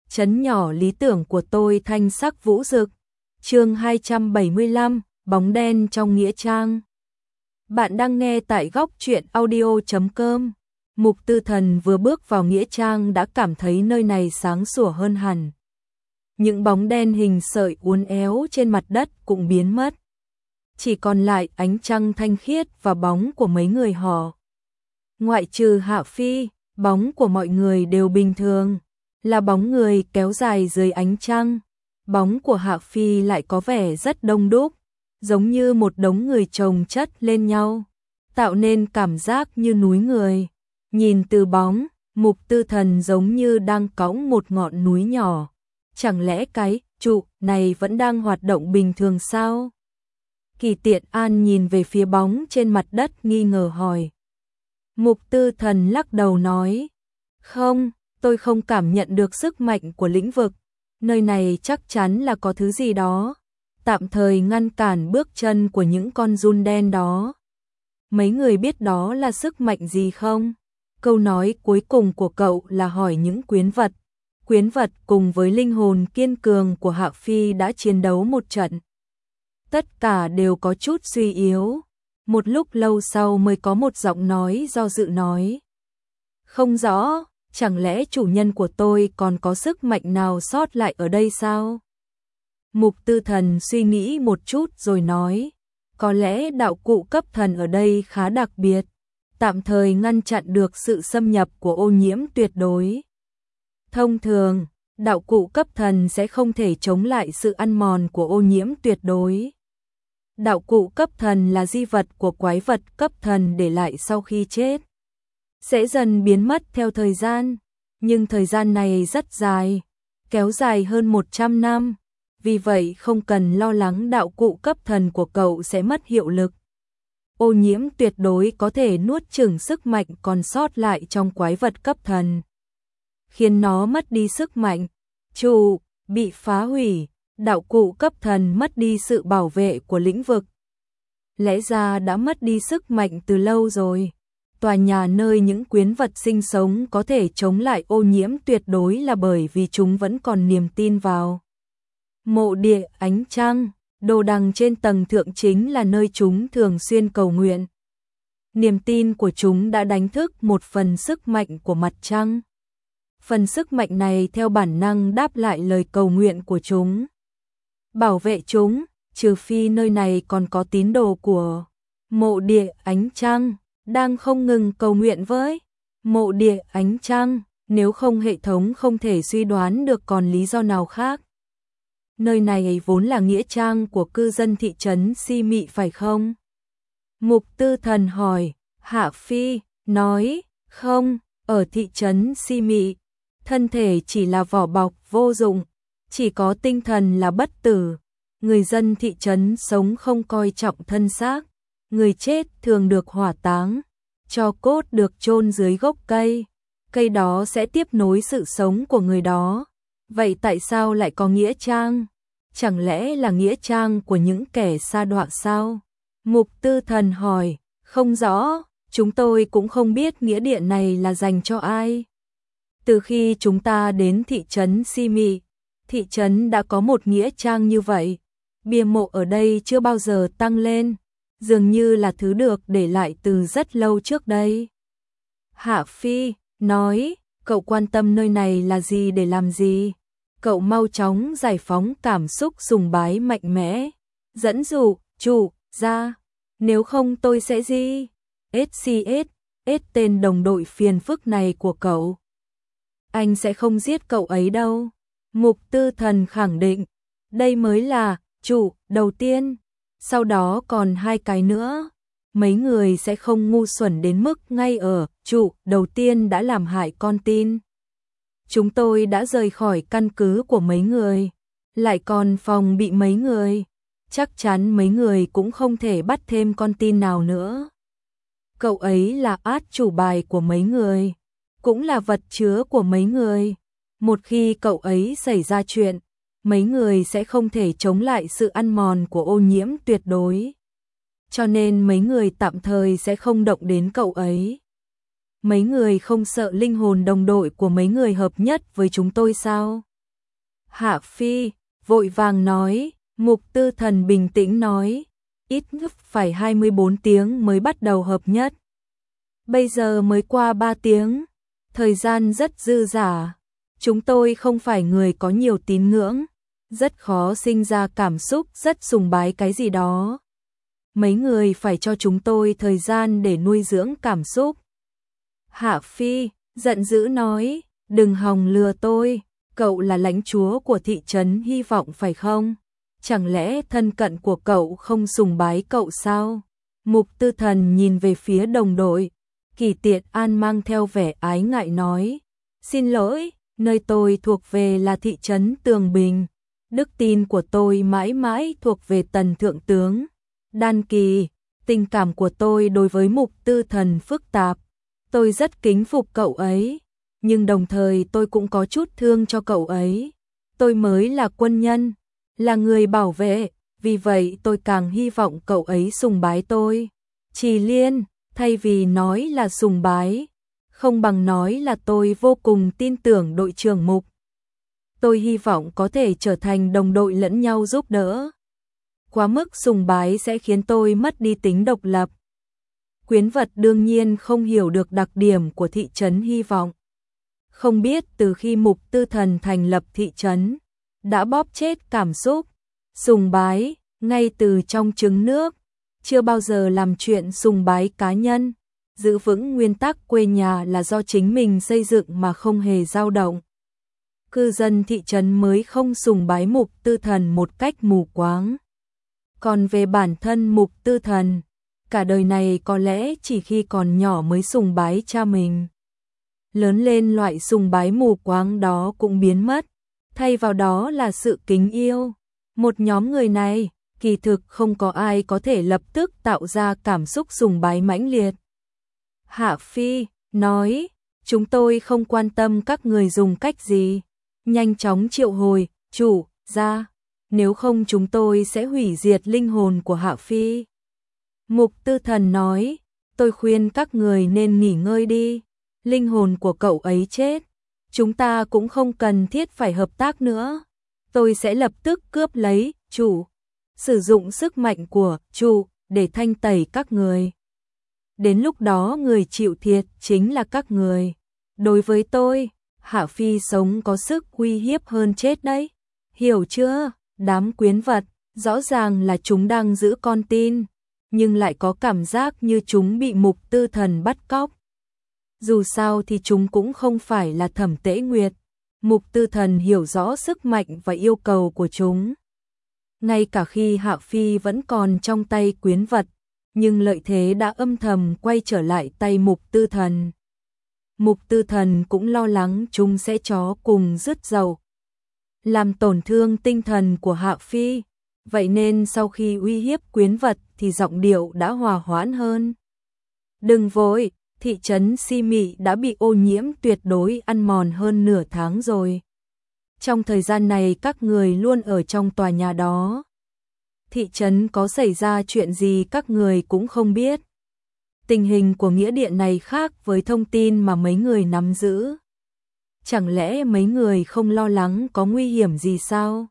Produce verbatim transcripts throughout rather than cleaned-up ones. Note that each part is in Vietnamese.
trấn nhỏ lý tưởng của tôi thanh sắc vũ rực. Chương hai trăm bảy mươi lăm, bóng đen trong nghĩa trang. Bạn đang nghe tại góc truyện audio chấm com. Mục Tư Thần vừa bước vào nghĩa trang đã cảm thấy nơi này sáng sủa hơn hẳn. Những bóng đen hình sợi uốn éo trên mặt đất cũng biến mất. Chỉ còn lại ánh trăng thanh khiết và bóng của mấy người họ. Ngoại trừ Hạ Phi, bóng của mọi người đều bình thường, là bóng người kéo dài dưới ánh trăng. Bóng của Hạ Phi lại có vẻ rất đông đúc, giống như một đống người chồng chất lên nhau, tạo nên cảm giác như núi người. Nhìn từ bóng, Mục Tư Thần giống như đang cõng một ngọn núi nhỏ. Chẳng lẽ cái trụ này vẫn đang hoạt động bình thường sao? Kỳ Tiện An nhìn về phía bóng trên mặt đất nghi ngờ hỏi. Mục Tư Thần lắc đầu nói, không, tôi không cảm nhận được sức mạnh của lĩnh vực. Nơi này chắc chắn là có thứ gì đó, tạm thời ngăn cản bước chân của những con giun đen đó. Mấy người biết đó là sức mạnh gì không? Câu nói cuối cùng của cậu là hỏi những quyến vật. Quyến vật cùng với linh hồn kiên cường của Hạ Phi đã chiến đấu một trận. Tất cả đều có chút suy yếu. Một lúc lâu sau mới có một giọng nói do dự nói. Không rõ, chẳng lẽ chủ nhân của tôi còn có sức mạnh nào sót lại ở đây sao? Mục Tư Thần suy nghĩ một chút rồi nói. Có lẽ đạo cụ cấp thần ở đây khá đặc biệt, tạm thời ngăn chặn được sự xâm nhập của ô nhiễm tuyệt đối. Thông thường, đạo cụ cấp thần sẽ không thể chống lại sự ăn mòn của ô nhiễm tuyệt đối. Đạo cụ cấp thần là di vật của quái vật cấp thần để lại sau khi chết, sẽ dần biến mất theo thời gian, nhưng thời gian này rất dài, kéo dài hơn một trăm năm, vì vậy không cần lo lắng đạo cụ cấp thần của cậu sẽ mất hiệu lực. Ô nhiễm tuyệt đối có thể nuốt chửng sức mạnh còn sót lại trong quái vật cấp thần, khiến nó mất đi sức mạnh. Trụ bị phá hủy, đạo cụ cấp thần mất đi sự bảo vệ của lĩnh vực. Lẽ ra đã mất đi sức mạnh từ lâu rồi. Tòa nhà nơi những quyến vật sinh sống có thể chống lại ô nhiễm tuyệt đối là bởi vì chúng vẫn còn niềm tin vào mộ địa ánh trăng. Đồ đằng trên tầng thượng chính là nơi chúng thường xuyên cầu nguyện. Niềm tin của chúng đã đánh thức một phần sức mạnh của mặt trăng. Phần sức mạnh này theo bản năng đáp lại lời cầu nguyện của chúng. Bảo vệ chúng, trừ phi nơi này còn có tín đồ của mộ địa ánh trăng đang không ngừng cầu nguyện với mộ địa ánh trăng, nếu không hệ thống không thể suy đoán được còn lý do nào khác. Nơi này vốn là nghĩa trang của cư dân thị trấn Si Mị phải không? Mục Tư Thần hỏi. Hạ Phi nói, không, ở thị trấn Si Mị, thân thể chỉ là vỏ bọc vô dụng, chỉ có tinh thần là bất tử. Người dân thị trấn sống không coi trọng thân xác, người chết thường được hỏa táng, tro cốt được chôn dưới gốc cây, cây đó sẽ tiếp nối sự sống của người đó. Vậy tại sao lại có nghĩa trang? Chẳng lẽ là nghĩa trang của những kẻ sa đọa sao? Mục Tư Thần hỏi. Không rõ, chúng tôi cũng không biết nghĩa địa này là dành cho ai. Từ khi chúng ta đến thị trấn Si Mị, thị trấn đã có một nghĩa trang như vậy. Bia mộ ở đây chưa bao giờ tăng lên, dường như là thứ được để lại từ rất lâu trước đây. Hạ Phi nói, cậu quan tâm nơi này là gì để làm gì? Cậu mau chóng giải phóng cảm xúc sùng bái mạnh mẽ, dẫn dụ chủ ra, nếu không tôi sẽ gì? ét xê ét, ét tên đồng đội phiền phức này của cậu. Anh sẽ không giết cậu ấy đâu. Mục Tư Thần khẳng định, đây mới là chủ đầu tiên, sau đó còn hai cái nữa. Mấy người sẽ không ngu xuẩn đến mức ngay ở chủ đầu tiên đã làm hại con tin. Chúng tôi đã rời khỏi căn cứ của mấy người, lại còn phòng bị mấy người. Chắc chắn mấy người cũng không thể bắt thêm con tin nào nữa. Cậu ấy là át chủ bài của mấy người, cũng là vật chứa của mấy người. Một khi cậu ấy xảy ra chuyện, mấy người sẽ không thể chống lại sự ăn mòn của ô nhiễm tuyệt đối. Cho nên mấy người tạm thời sẽ không động đến cậu ấy. Mấy người không sợ linh hồn đồng đội của mấy người hợp nhất với chúng tôi sao? Hạ Phi vội vàng nói, Mục Tư Thần bình tĩnh nói, ít nhất phải hai mươi bốn tiếng mới bắt đầu hợp nhất. Bây giờ mới qua ba tiếng, thời gian rất dư dả. Chúng tôi không phải người có nhiều tín ngưỡng, rất khó sinh ra cảm xúc rất sùng bái cái gì đó. Mấy người phải cho chúng tôi thời gian để nuôi dưỡng cảm xúc. Hạ Phi giận dữ nói, đừng hòng lừa tôi, cậu là lãnh chúa của thị trấn Hy Vọng phải không? Chẳng lẽ thân cận của cậu không sùng bái cậu sao? Mục Tư Thần nhìn về phía đồng đội, Kỳ Tiện An mang theo vẻ ái ngại nói, xin lỗi, nơi tôi thuộc về là thị trấn Tường Bình, đức tin của tôi mãi mãi thuộc về Tần Thượng Tướng. Đan Kỳ, tình cảm của tôi đối với Mục Tư Thần phức tạp, tôi rất kính phục cậu ấy, nhưng đồng thời tôi cũng có chút thương cho cậu ấy. Tôi mới là quân nhân, là người bảo vệ, vì vậy tôi càng hy vọng cậu ấy sùng bái tôi. Trì Liên, thay vì nói là sùng bái, không bằng nói là tôi vô cùng tin tưởng đội trưởng Mục. Tôi hy vọng có thể trở thành đồng đội lẫn nhau giúp đỡ. Quá mức sùng bái sẽ khiến tôi mất đi tính độc lập. Quyến Vật đương nhiên không hiểu được đặc điểm của thị trấn Hy Vọng. Không biết từ khi Mục Tư Thần thành lập thị trấn, đã bóp chết cảm xúc, sùng bái, ngay từ trong trứng nước, chưa bao giờ làm chuyện sùng bái cá nhân, giữ vững nguyên tắc quê nhà là do chính mình xây dựng mà không hề dao động. Cư dân thị trấn mới không sùng bái Mục Tư Thần một cách mù quáng. Còn về bản thân Mục Tư Thần, cả đời này có lẽ chỉ khi còn nhỏ mới sùng bái cha mình. Lớn lên loại sùng bái mù quáng đó cũng biến mất, thay vào đó là sự kính yêu. Một nhóm người này, kỳ thực không có ai có thể lập tức tạo ra cảm xúc sùng bái mãnh liệt. Hạ Phi nói, chúng tôi không quan tâm các người dùng cách gì, nhanh chóng triệu hồi, chủ, ra, nếu không chúng tôi sẽ hủy diệt linh hồn của Hạ Phi. Mục Tư Thần nói, tôi khuyên các người nên nghỉ ngơi đi, linh hồn của cậu ấy chết, chúng ta cũng không cần thiết phải hợp tác nữa. Tôi sẽ lập tức cướp lấy, chủ, sử dụng sức mạnh của, chủ, để thanh tẩy các người. Đến lúc đó người chịu thiệt chính là các người. Đối với tôi, Hạ Phi sống có sức uy hiếp hơn chết đấy. Hiểu chưa? Đám quyến vật, rõ ràng là chúng đang giữ con tin, nhưng lại có cảm giác như chúng bị Mục Tư Thần bắt cóc. Dù sao thì chúng cũng không phải là Thẩm Tễ Nguyệt. Mục Tư Thần hiểu rõ sức mạnh và yêu cầu của chúng. Ngay cả khi Hạ Phi vẫn còn trong tay quyến vật, nhưng lợi thế đã âm thầm quay trở lại tay Mục Tư Thần. Mục Tư Thần cũng lo lắng chúng sẽ chó cùng rứt dầu, làm tổn thương tinh thần của Hạ Phi. Vậy nên sau khi uy hiếp quyến vật thì giọng điệu đã hòa hoãn hơn. Đừng vội, thị trấn Si Mị đã bị ô nhiễm tuyệt đối ăn mòn hơn nửa tháng rồi. Trong thời gian này các người luôn ở trong tòa nhà đó. Thị trấn có xảy ra chuyện gì các người cũng không biết. Tình hình của nghĩa địa này khác với thông tin mà mấy người nắm giữ. Chẳng lẽ mấy người không lo lắng có nguy hiểm gì sao?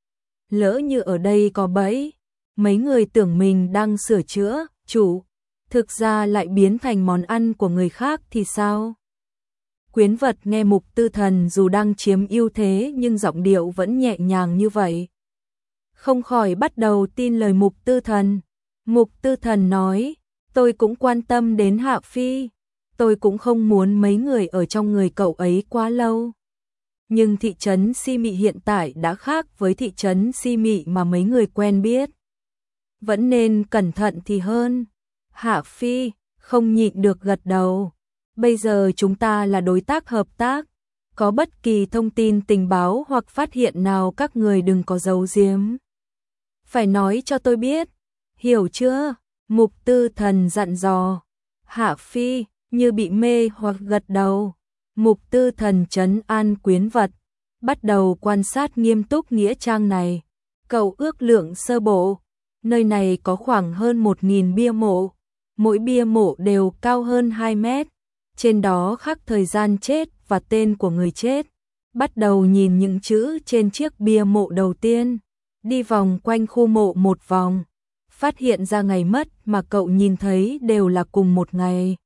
Lỡ như ở đây có bẫy, mấy người tưởng mình đang sửa chữa, chủ, thực ra lại biến thành món ăn của người khác thì sao? Quyến vật nghe Mục Tư Thần dù đang chiếm ưu thế nhưng giọng điệu vẫn nhẹ nhàng như vậy. Không khỏi bắt đầu tin lời Mục Tư Thần. Mục Tư Thần nói, tôi cũng quan tâm đến Hạ Phi, tôi cũng không muốn mấy người ở trong người cậu ấy quá lâu. Nhưng thị trấn Si Mị hiện tại đã khác với thị trấn Si Mị mà mấy người quen biết. Vẫn nên cẩn thận thì hơn. Hạ Phi không nhịn được gật đầu. Bây giờ chúng ta là đối tác hợp tác. Có bất kỳ thông tin tình báo hoặc phát hiện nào các người đừng có giấu giếm. Phải nói cho tôi biết. Hiểu chưa? Mục Tư Thần dặn dò. Hạ Phi như bị mê hoặc gật đầu. Mục Tư Thần trấn an quyến vật, bắt đầu quan sát nghiêm túc nghĩa trang này. Cậu ước lượng sơ bộ, nơi này có khoảng hơn một nghìn bia mộ, mỗi bia mộ đều cao hơn hai mét, trên đó khắc thời gian chết và tên của người chết. bắt đầu nhìn những chữ trên chiếc bia mộ đầu tiên, đi vòng quanh khu mộ một vòng, phát hiện ra ngày mất mà cậu nhìn thấy đều là cùng một ngày.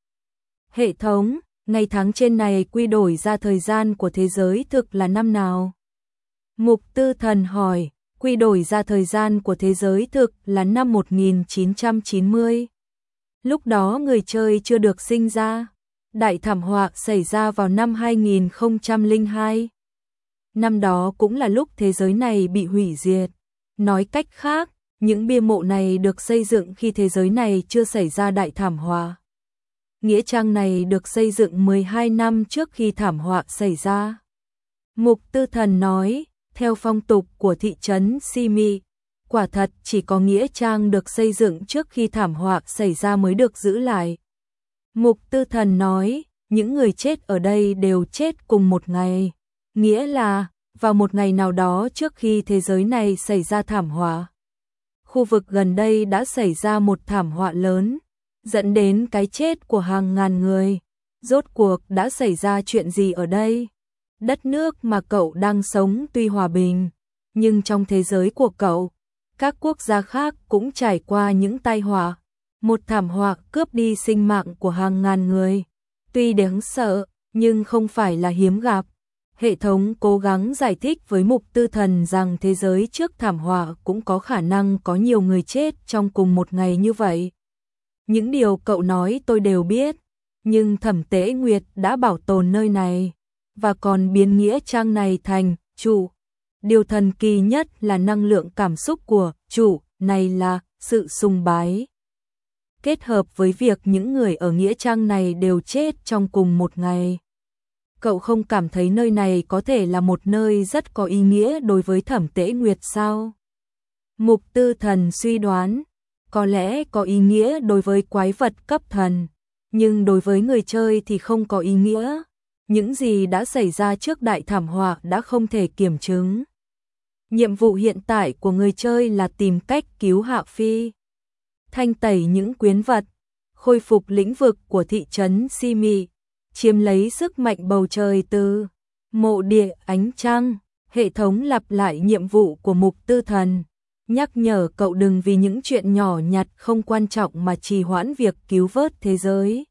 Hệ thống, ngày tháng trên này quy đổi ra thời gian của thế giới thực là năm nào? Mục Tư Thần hỏi, quy đổi ra thời gian của thế giới thực là năm một nghìn chín trăm chín mươi. Lúc đó người chơi chưa được sinh ra. Đại thảm họa xảy ra vào năm hai nghìn không trăm lẻ hai. Năm đó cũng là lúc thế giới này bị hủy diệt. Nói cách khác, những bia mộ này được xây dựng khi thế giới này chưa xảy ra đại thảm họa. Nghĩa trang này được xây dựng mười hai năm trước khi thảm họa xảy ra. Mục Tư Thần nói, theo phong tục của thị trấn Simi, quả thật chỉ có nghĩa trang được xây dựng trước khi thảm họa xảy ra mới được giữ lại. Mục Tư Thần nói, những người chết ở đây đều chết cùng một ngày, nghĩa là vào một ngày nào đó trước khi thế giới này xảy ra thảm họa. Khu vực gần đây đã xảy ra một thảm họa lớn, dẫn đến cái chết của hàng ngàn người. Rốt cuộc đã xảy ra chuyện gì ở đây? Đất nước mà cậu đang sống tuy hòa bình, nhưng trong thế giới của cậu, các quốc gia khác cũng trải qua những tai họa. Một thảm họa cướp đi sinh mạng của hàng ngàn người. Tuy đáng sợ, nhưng không phải là hiếm gặp. Hệ thống cố gắng giải thích với Mục Tư Thần rằng thế giới trước thảm họa cũng có khả năng có nhiều người chết trong cùng một ngày như vậy. Những điều cậu nói tôi đều biết, nhưng Thẩm Tế Nguyệt đã bảo tồn nơi này, và còn biến nghĩa trang này thành chủ. Điều thần kỳ nhất là năng lượng cảm xúc của chủ này là sự sùng bái. Kết hợp với việc những người ở nghĩa trang này đều chết trong cùng một ngày. Cậu không cảm thấy nơi này có thể là một nơi rất có ý nghĩa đối với Thẩm Tế Nguyệt sao? Mục Tư Thần suy đoán, có lẽ có ý nghĩa đối với quái vật cấp thần, nhưng đối với người chơi thì không có ý nghĩa. Những gì đã xảy ra trước đại thảm họa đã không thể kiểm chứng. Nhiệm vụ hiện tại của người chơi là tìm cách cứu Hạ Phi, thanh tẩy những quyến vật, khôi phục lĩnh vực của thị trấn Simi, chiếm lấy sức mạnh bầu trời từ mộ địa ánh trăng. Hệ thống lặp lại nhiệm vụ của Mục Tư Thần, nhắc nhở cậu đừng vì những chuyện nhỏ nhặt không quan trọng mà trì hoãn việc cứu vớt thế giới.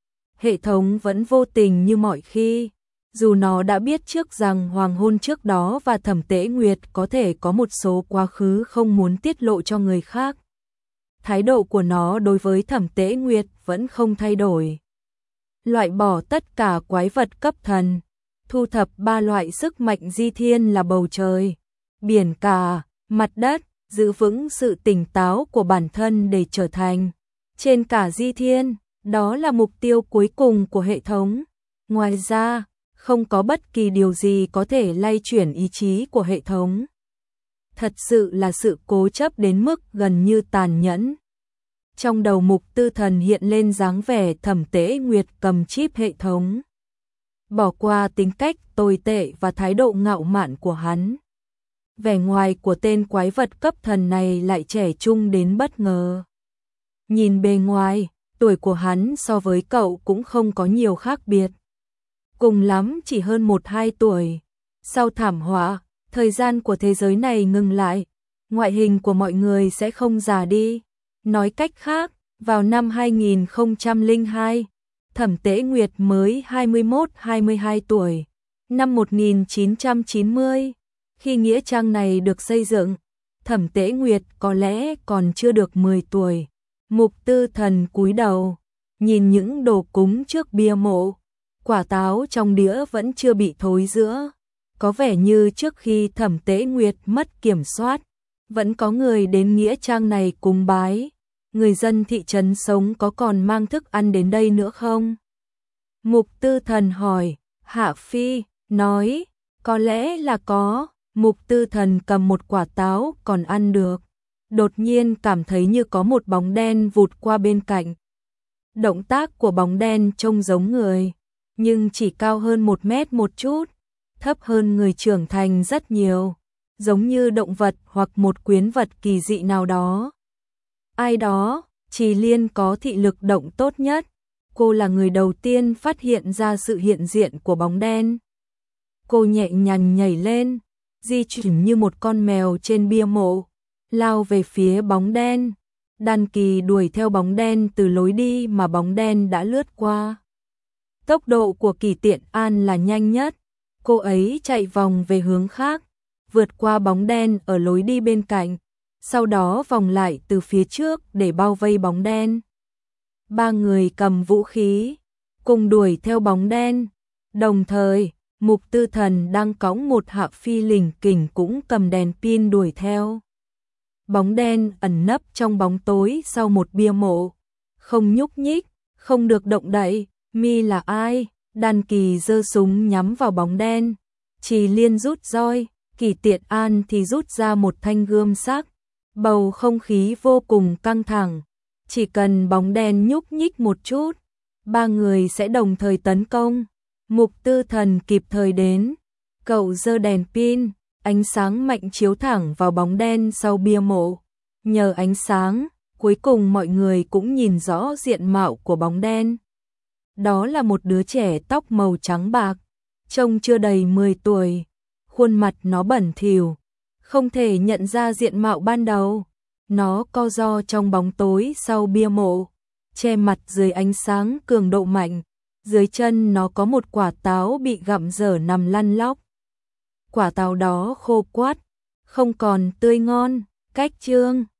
Hệ thống vẫn vô tình như mọi khi, dù nó đã biết trước rằng hoàng hôn trước đó và Thẩm Tế Nguyệt có thể có một số quá khứ không muốn tiết lộ cho người khác. Thái độ của nó đối với Thẩm Tế Nguyệt vẫn không thay đổi. Loại bỏ tất cả quái vật cấp thần, thu thập ba loại sức mạnh di thiên là bầu trời, biển cả, mặt đất, giữ vững sự tỉnh táo của bản thân để trở thành trên cả di thiên, đó là mục tiêu cuối cùng của hệ thống. Ngoài ra, không có bất kỳ điều gì có thể lay chuyển ý chí của hệ thống. Thật sự là sự cố chấp đến mức gần như tàn nhẫn. Trong đầu Mục Tư Thần hiện lên dáng vẻ Thẩm Tế Nguyệt cầm chip hệ thống. Bỏ qua tính cách tồi tệ và thái độ ngạo mạn của hắn. Vẻ ngoài của tên quái vật cấp thần này lại trẻ trung đến bất ngờ. Nhìn bề ngoài, tuổi của hắn so với cậu cũng không có nhiều khác biệt. Cùng lắm chỉ hơn một hai tuổi. Sau thảm họa, thời gian của thế giới này ngừng lại. Ngoại hình của mọi người sẽ không già đi. Nói cách khác, vào năm hai nghìn không trăm lẻ hai, Thẩm Tế Nguyệt mới hai mươi mốt hai mươi hai tuổi. Năm một nghìn chín trăm chín mươi, khi nghĩa trang này được xây dựng, Thẩm Tế Nguyệt có lẽ còn chưa được mười tuổi. Mục Tư Thần cúi đầu, nhìn những đồ cúng trước bia mộ. Quả táo trong đĩa vẫn chưa bị thối rữa. Có vẻ như trước khi Thẩm Tế Nguyệt mất kiểm soát, vẫn có người đến nghĩa trang này cúng bái. Người dân thị trấn sống có còn mang thức ăn đến đây nữa không? Mục Tư Thần hỏi. Hạ Phi nói, có lẽ là có. Mục Tư Thần cầm một quả táo còn ăn được. Đột nhiên cảm thấy như có một bóng đen vụt qua bên cạnh. Động tác của bóng đen trông giống người, nhưng chỉ cao hơn một mét một chút, thấp hơn người trưởng thành rất nhiều, giống như động vật hoặc một quyến vật kỳ dị nào đó. Ai đó, Trì Liên có thị lực động tốt nhất, cô là người đầu tiên phát hiện ra sự hiện diện của bóng đen. Cô nhẹ nhàng nhảy lên, di chuyển như một con mèo trên bia mộ, lao về phía bóng đen. Đan Kỳ đuổi theo bóng đen từ lối đi mà bóng đen đã lướt qua. Tốc độ của Kỳ Tiện An là nhanh nhất, cô ấy chạy vòng về hướng khác, vượt qua bóng đen ở lối đi bên cạnh, sau đó vòng lại từ phía trước để bao vây bóng đen. Ba người cầm vũ khí, cùng đuổi theo bóng đen, đồng thời, Mục Tư Thần đang cõng một Hạ Phi lỉnh kỉnh cũng cầm đèn pin đuổi theo. Bóng đen ẩn nấp trong bóng tối sau một bia mộ, không nhúc nhích, không được động đậy. Mi là ai? Đan Kỳ giơ súng nhắm vào bóng đen. Trì Liên rút roi, Kỳ Tiện An thì rút ra một thanh gươm sắc. Bầu không khí vô cùng căng thẳng. Chỉ cần bóng đen nhúc nhích một chút, ba người sẽ đồng thời tấn công. Mục Tư Thần kịp thời đến. Cậu giơ đèn pin, ánh sáng mạnh chiếu thẳng vào bóng đen sau bia mộ. Nhờ ánh sáng, cuối cùng mọi người cũng nhìn rõ diện mạo của bóng đen. Đó là một đứa trẻ tóc màu trắng bạc, trông chưa đầy mười tuổi, khuôn mặt nó bẩn thỉu, không thể nhận ra diện mạo ban đầu. Nó co ro trong bóng tối sau bia mộ, che mặt dưới ánh sáng cường độ mạnh, dưới chân nó có một quả táo bị gặm dở nằm lăn lóc. Quả táo đó khô quắt, không còn tươi ngon. Cách chương